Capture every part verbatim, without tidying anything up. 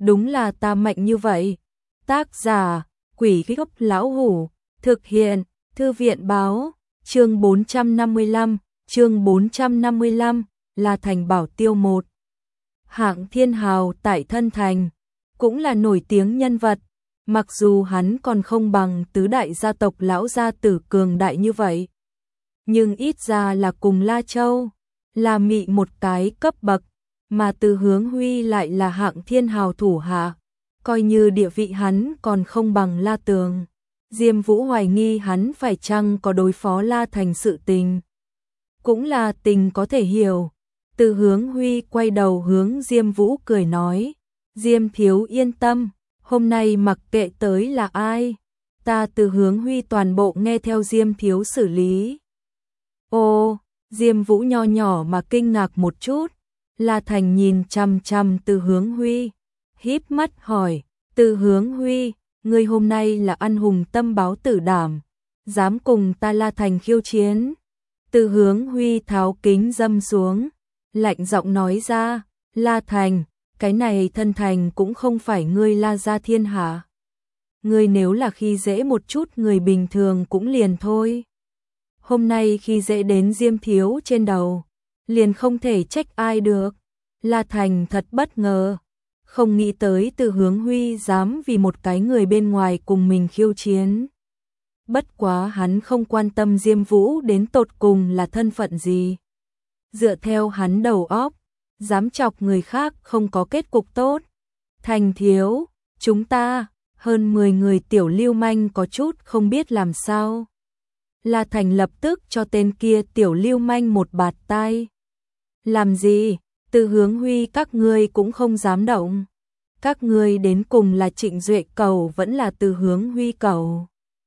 đúng là ta mạnh như vậy. Tác giả, Quỷ Gốc Lão Hủ, thực hiện, Thư viện Báo, chương bốn trăm năm mươi lăm, chương bốn trăm năm mươi lăm, là Thành Bảo Tiêu một. Hạng Thiên Hào tại Thân Thành, cũng là nổi tiếng nhân vật, mặc dù hắn còn không bằng tứ đại gia tộc lão gia tử cường đại như vậy. Nhưng ít ra là cùng La Châu, là mị một cái cấp bậc, mà Từ Hướng Huy lại là Hạng Thiên Hào thủ hạ, coi như địa vị hắn còn không bằng La Tường. Diêm Vũ hoài nghi hắn phải chăng có đối phó La Thành sự tình. Cũng là tình có thể hiểu. Từ Hướng Huy quay đầu hướng Diêm Vũ cười nói, Diêm thiếu yên tâm, hôm nay mặc kệ tới là ai, ta Từ Hướng Huy toàn bộ nghe theo Diêm thiếu xử lý. Ô, Diêm Vũ nho nhỏ mà kinh ngạc một chút, La Thành nhìn chằm chằm Từ Hướng Huy, híp mắt hỏi, Từ Hướng Huy, ngươi hôm nay là ăn hùng tâm báo tử đảm, dám cùng ta La Thành khiêu chiến. Từ Hướng Huy tháo kính dâm xuống, lạnh giọng nói ra, La Thành, cái này Thân Thành cũng không phải ngươi La gia thiên hạ. Ngươi nếu là khi dễ một chút người bình thường cũng liền thôi. Hôm nay khi dễ đến Diêm thiếu trên đầu, liền không thể trách ai được. La Thành thật bất ngờ, không nghĩ tới Từ Hướng Huy dám vì một cái người bên ngoài cùng mình khiêu chiến. Bất quá hắn không quan tâm Diêm Vũ đến tột cùng là thân phận gì. Dựa theo hắn đầu óc, dám chọc người khác không có kết cục tốt. Thành thiếu, chúng ta, hơn mười người tiểu lưu manh có chút không biết làm sao. La Thành lập tức cho tên kia tiểu lưu manh một bạt tai. Làm gì, Từ Hướng Huy các ngươi cũng không dám động. Các ngươi đến cùng là Trịnh Duệ cầu vẫn là Từ Hướng Huy cầu.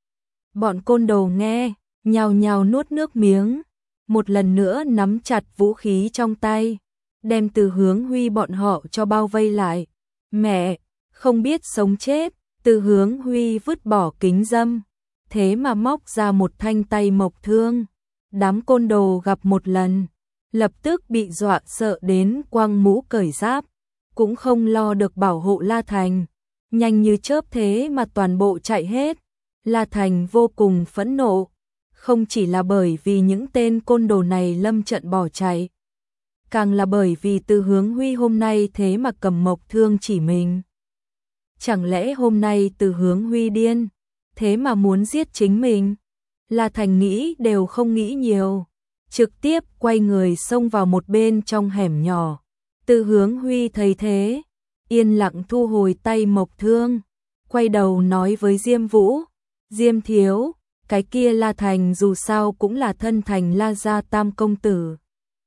Bọn côn đồ nghe, nhào nhào nuốt nước miếng, một lần nữa nắm chặt vũ khí trong tay, đem Từ Hướng Huy bọn họ cho bao vây lại. Mẹ, không biết sống chết, Từ Hướng Huy vứt bỏ kính dâm, thế mà móc ra một thanh tay mộc thương. Đám côn đồ gặp một lần, lập tức bị dọa sợ đến quăng mũ cởi giáp, cũng không lo được bảo hộ La Thành, nhanh như chớp thế mà toàn bộ chạy hết. La Thành vô cùng phẫn nộ, không chỉ là bởi vì những tên côn đồ này lâm trận bỏ chạy, càng là bởi vì Từ Hướng Huy hôm nay thế mà cầm mộc thương chỉ mình. Chẳng lẽ hôm nay Từ Hướng Huy điên, thế mà muốn giết chính mình? La Thành nghĩ đều không nghĩ nhiều, trực tiếp quay người xông vào một bên trong hẻm nhỏ. Từ Hướng Huy thấy thế, yên lặng thu hồi tay mộc thương, quay đầu nói với Diêm Vũ, Diêm thiếu, cái kia La Thành dù sao cũng là Thân Thành La gia tam công tử.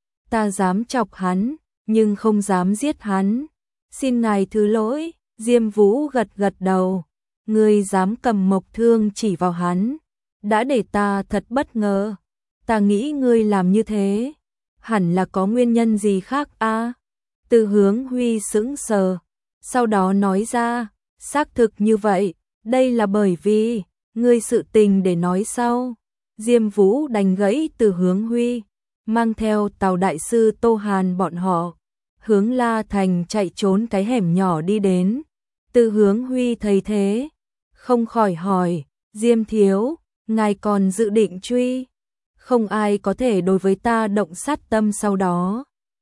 Ta dám chọc hắn, nhưng không dám giết hắn. Xin ngài thứ lỗi. Diêm Vũ gật gật đầu, ngươi dám cầm mộc thương chỉ vào hắn, đã để ta thật bất ngờ. Ta nghĩ ngươi làm như thế, hẳn là có nguyên nhân gì khác a? À? Từ Hướng Huy sững sờ, sau đó nói ra, xác thực như vậy, đây là bởi vì, ngươi sự tình để nói sau. Diêm Vũ đành gãy Từ Hướng Huy, mang theo Tào đại sư Tô Hàn bọn họ, hướng La Thành chạy trốn cái hẻm nhỏ đi đến. Từ Hướng Huy thấy thế, không khỏi hỏi, Diêm thiếu, ngài còn dự định truy? Không ai có thể đối với ta động sát tâm sau đó.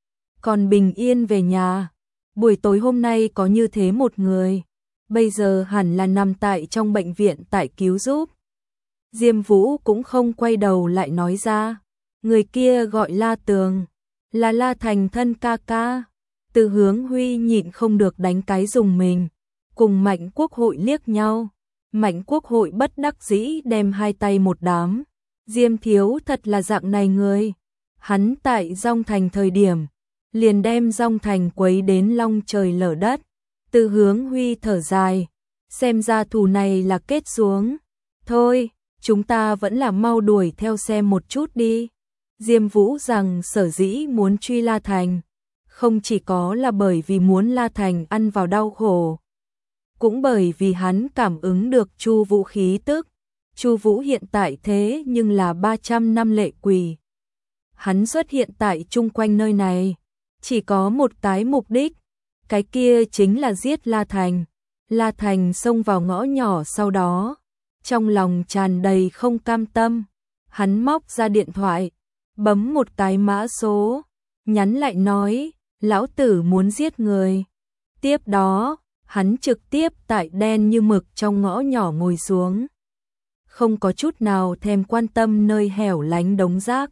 Còn bình yên về nhà, buổi tối hôm nay có như thế một người, bây giờ hẳn là nằm tại trong bệnh viện tại cứu giúp. Diêm Vũ cũng không quay đầu lại nói ra, người kia gọi La Tường, là La Thành thân ca ca. Từ Hướng Huy nhịn không được đánh cái dùng mình, cùng Mạnh Quốc Hội liếc nhau. Mạnh Quốc Hội bất đắc dĩ đem hai tay một đám. Diêm thiếu thật là dạng này người. Hắn tại Dong Thành thời điểm, liền đem Dong Thành quấy đến long trời lở đất. Từ Hướng Huy thở dài, xem ra thù này là kết xuống. Thôi, chúng ta vẫn là mau đuổi theo xem một chút đi. Diêm Vũ rằng sở dĩ muốn truy La Thành, không chỉ có là bởi vì muốn La Thành ăn vào đau khổ, cũng bởi vì hắn cảm ứng được Chu Vũ khí tức. Chu Vũ hiện tại thế nhưng là ba trăm năm lệ quỷ. Hắn xuất hiện tại chung quanh nơi này, chỉ có một cái mục đích, cái kia chính là giết La Thành. La Thành xông vào ngõ nhỏ sau đó, trong lòng tràn đầy không cam tâm, hắn móc ra điện thoại, bấm một cái mã số, nhắn lại nói, lão tử muốn giết người. Tiếp đó, hắn trực tiếp tại đen như mực trong ngõ nhỏ ngồi xuống, không có chút nào thèm quan tâm nơi hẻo lánh đống rác.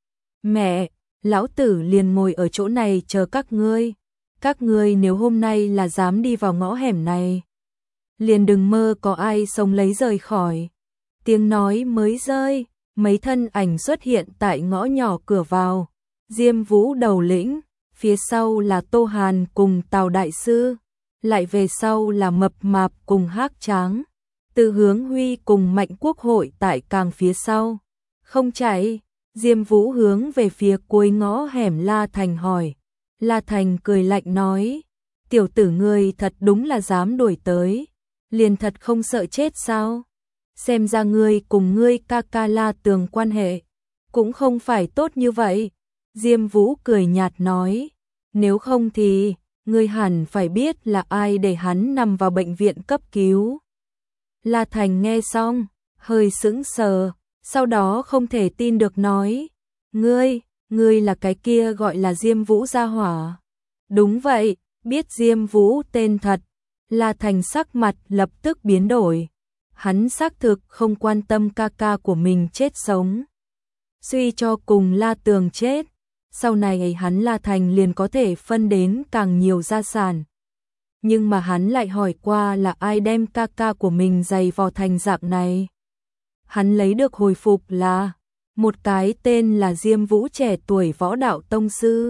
Mẹ, lão tử liền ngồi ở chỗ này chờ các ngươi. Các ngươi nếu hôm nay là dám đi vào ngõ hẻm này, liền đừng mơ có ai sống lấy rời khỏi. Tiếng nói mới rơi, mấy thân ảnh xuất hiện tại ngõ nhỏ cửa vào. Diêm Vũ đầu lĩnh, phía sau là Tô Hàn cùng Tào Đại Sư, lại về sau là Mập Mạp cùng Hắc Tráng. Từ Hướng Huy cùng Mạnh Quốc Hội tại càng phía sau. Không chạy, Diêm Vũ hướng về phía cuối ngõ hẻm La Thành hỏi. La Thành cười lạnh nói, tiểu tử ngươi thật đúng là dám đuổi tới, liền thật không sợ chết sao? Xem ra ngươi cùng ngươi ca ca La Tường quan hệ cũng không phải tốt như vậy. Diêm Vũ cười nhạt nói, nếu không thì ngươi hẳn phải biết là ai để hắn nằm vào bệnh viện cấp cứu. La Thành nghe xong, hơi sững sờ, sau đó không thể tin được nói, ngươi, ngươi là cái kia gọi là Diêm Vũ gia hỏa. Đúng vậy, biết Diêm Vũ tên thật, La Thành sắc mặt lập tức biến đổi. Hắn xác thực không quan tâm ca ca của mình chết sống. Suy cho cùng La Tường chết, sau này hắn La Thành liền có thể phân đến càng nhiều gia sản. Nhưng mà hắn lại hỏi qua là ai đem ca ca của mình giày vò thành dạng này. Hắn lấy được hồi phục là một cái tên là Diêm Vũ trẻ tuổi võ đạo tông sư.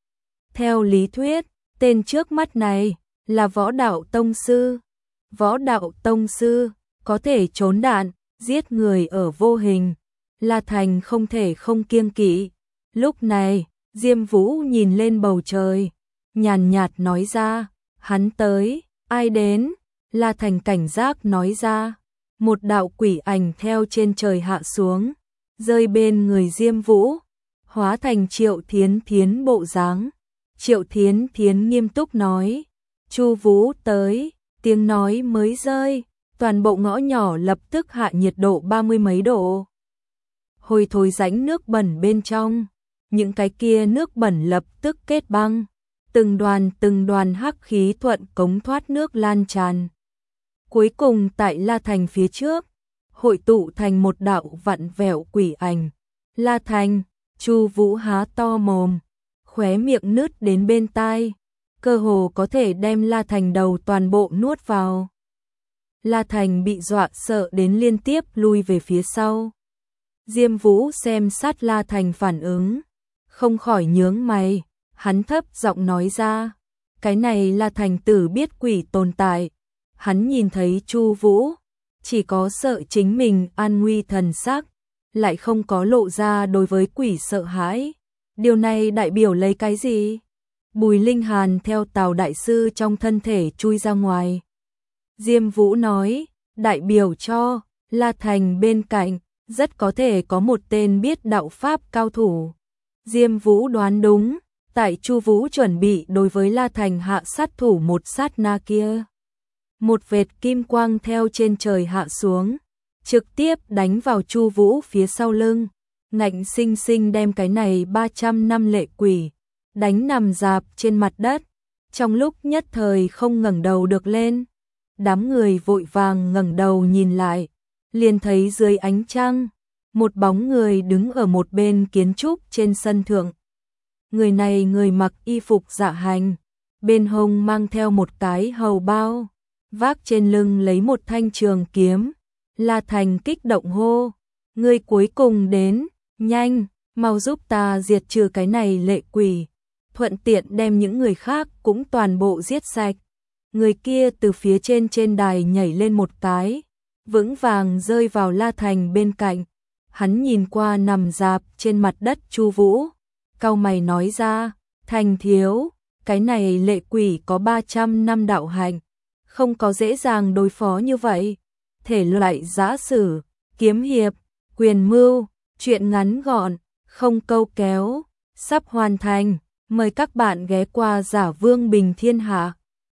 Theo lý thuyết, tên trước mắt này là võ đạo tông sư. Võ đạo tông sư có thể trốn đạn, giết người ở vô hình. La Thành không thể không kiêng kỵ. Lúc này, Diêm Vũ nhìn lên bầu trời, nhàn nhạt nói ra, hắn tới, ai đến? La Thành cảnh giác nói ra, một đạo quỷ ảnh theo trên trời hạ xuống, rơi bên người Diêm Vũ, hóa thành Triệu Thiến Thiến bộ dáng. Triệu Thiến Thiến nghiêm túc nói, Chu Vũ tới, tiếng nói mới rơi, toàn bộ ngõ nhỏ lập tức hạ nhiệt độ ba mươi mấy độ. Hôi thối rãnh nước bẩn bên trong, những cái kia nước bẩn lập tức kết băng, từng đoàn từng đoàn hắc khí thuận cống thoát nước lan tràn. Cuối cùng tại La Thành phía trước, hội tụ thành một đạo vặn vẹo quỷ ảnh. La Thành, Chu Vũ há to mồm, khóe miệng nứt đến bên tai, cơ hồ có thể đem La Thành đầu toàn bộ nuốt vào. La Thành bị dọa sợ đến liên tiếp lui về phía sau. Diêm Vũ xem sát La Thành phản ứng, không khỏi nhướng mày, hắn thấp giọng nói ra, cái này La Thành tử biết quỷ tồn tại. Hắn nhìn thấy Chu Vũ, chỉ có sợ chính mình an nguy thần sắc, lại không có lộ ra đối với quỷ sợ hãi. Điều này đại biểu lấy cái gì? Bùi Linh Hàn theo Tào Đại Sư trong thân thể chui ra ngoài. Diêm Vũ nói, đại biểu cho La Thành bên cạnh, rất có thể có một tên biết đạo pháp cao thủ. Diêm Vũ đoán đúng, tại Chu Vũ chuẩn bị đối với La Thành hạ sát thủ một sát na kia. Một vệt kim quang theo trên trời hạ xuống, trực tiếp đánh vào Chu Vũ phía sau lưng, ngạnh sinh sinh đem cái này ba trăm năm lệ quỷ đánh nằm rạp trên mặt đất, trong lúc nhất thời không ngẩng đầu được lên. Đám người vội vàng ngẩng đầu nhìn lại, liền thấy dưới ánh trăng, một bóng người đứng ở một bên kiến trúc trên sân thượng. Người này người mặc y phục dạ hành, bên hông mang theo một cái hầu bao, vác trên lưng lấy một thanh trường kiếm. La Thành kích động hô, người cuối cùng đến, nhanh, mau giúp ta diệt trừ cái này lệ quỷ, thuận tiện đem những người khác cũng toàn bộ giết sạch. Người kia từ phía trên trên đài nhảy lên một cái, vững vàng rơi vào La Thành bên cạnh. Hắn nhìn qua nằm rạp trên mặt đất Chu Vũ, cau mày nói ra, Thành thiếu, cái này lệ quỷ có ba trăm năm đạo hạnh, không có dễ dàng đối phó như vậy. Thể loại giã sử, kiếm hiệp, quyền mưu, truyện ngắn gọn, không câu kéo, sắp hoàn thành. Mời các bạn ghé qua Giả Vương Bình Thiên Hạ.